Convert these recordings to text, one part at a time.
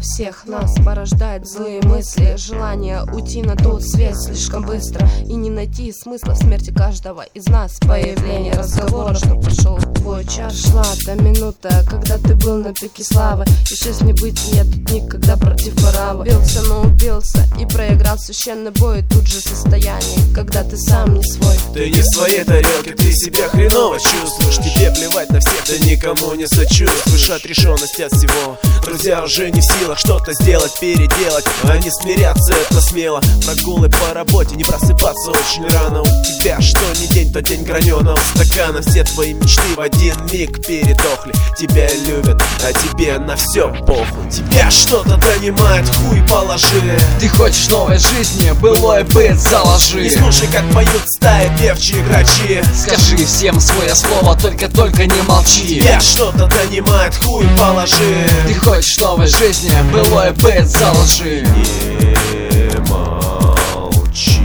всех нас порождает злые мысли, желание уйти на тот свет слишком быстро и не найти смысла в смерти каждого из нас. Появление разговора, что пошел твой час. Шла та минута, когда ты был на пике славы, и шесть небытия тут никогда против воравы. Бился, но убился и проиграл священный бой. Тут же состояние, когда ты сам не свой. Ты не в своей тарелке, ты себя хреново чувствуешь. Тебе плевать на всех, ты никому не сочувствуешь. Отрешенность от всего, друзья уже не в силах что-то сделать, переделать. Они смирятся, это смело. Прогулы по работе, не просыпаться очень рано. У тебя что ни день, то день граненого стакана. Все твои мечты в один миг передохли. Тебя любят, а тебе на все похуй. Тебя что-то донимает, хуй положи. Ты хочешь новой жизни, былой быт заложи. И слушай, как поют стаи певчие грачи. Скажи всем свое слово, только не молчи. Тебя что-то донимает, хуй положи. Ты хочешь новой жизни, былой быт заложи. Не молчи.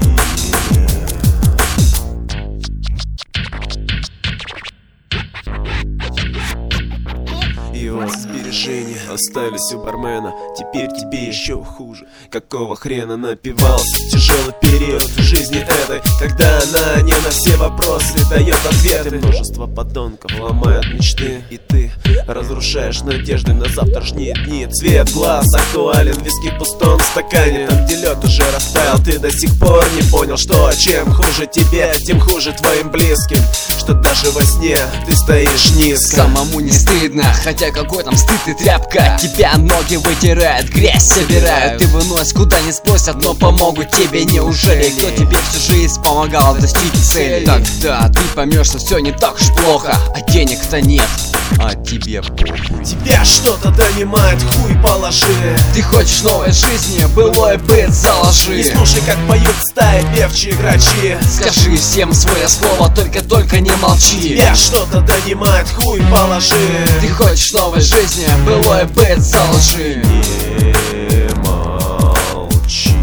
И вот сбережения остались у бармена. Теперь тебе еще хуже. Какого хрена напивался в тяжелый период жизни этой, когда она не на все вопросы дает ответы. Множество подонков ломают мечты, и ты разрушаешь надежды на завтрашние дни. Цвет глаз актуален, виски пустом в стакане. Там, где лед уже растаял, ты до сих пор не понял, что чем хуже тебе, тем хуже твоим близким. Что даже во сне ты стоишь низко. Самому не стыдно, хотя какой там стыд и тряпка. Тебя ноги вытирают, грязь собирают. Ты вынось куда не спросят, но помогут тебе. Неужели кто тебе всю жизнь помогал достичь цели? Тогда ты поймешь, что все не так уж плохо, а денег-то нет, а тебе похуй. Тебя что-то донимает, хуй положи. Ты хочешь новой жизни, былой быт заложи. И слушай, как поют стаи певчие грачи. Скажи всем свое слово, только не молчи. Тебя что-то донимает, хуй положи. Ты хочешь новой жизни, былой быт заложи. Не молчи.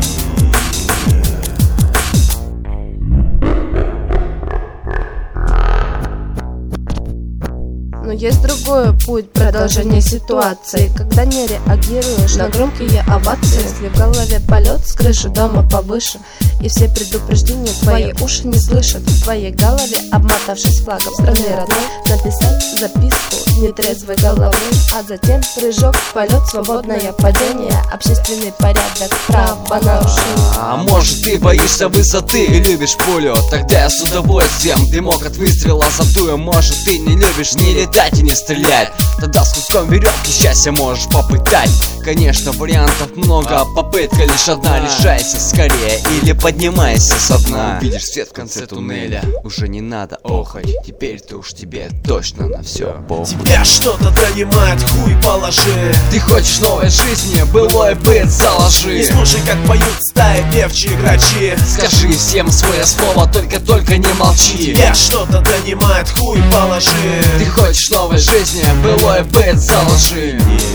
Но есть другой путь продолжения ситуации, когда не реагируешь на громкие овации. Если в голове полет с крыши дома повыше, и все предупреждения твои уши не слышат. В твоей голове, обмотавшись флагом страны родной, написать записку нетрезвой головы, а затем прыжок в полет, свободное падение, общественный порядок, правонарушение. А может ты боишься высоты и любишь пулю? Тогда я с удовольствием дымок от выстрела задую. Может ты не любишь ни летать и не стрелять? Тогда с куском веревки счастье можешь попытать. Конечно, вариантов много, попытка лишь одна. Решайся скорее или поднимайся со дна. Увидишь свет в конце туннеля, уже не надо охоть. Теперь-то уж тебе точно на все похуй. Тебя что-то донимает, хуй положи. Ты хочешь новой жизни, былой быт заложи. И слушай, как поют стаи певчие грачи. Скажи всем свое слово, только не молчи. Тебя что-то донимает, хуй положи. Ты хочешь новой жизни, былой быт заложи.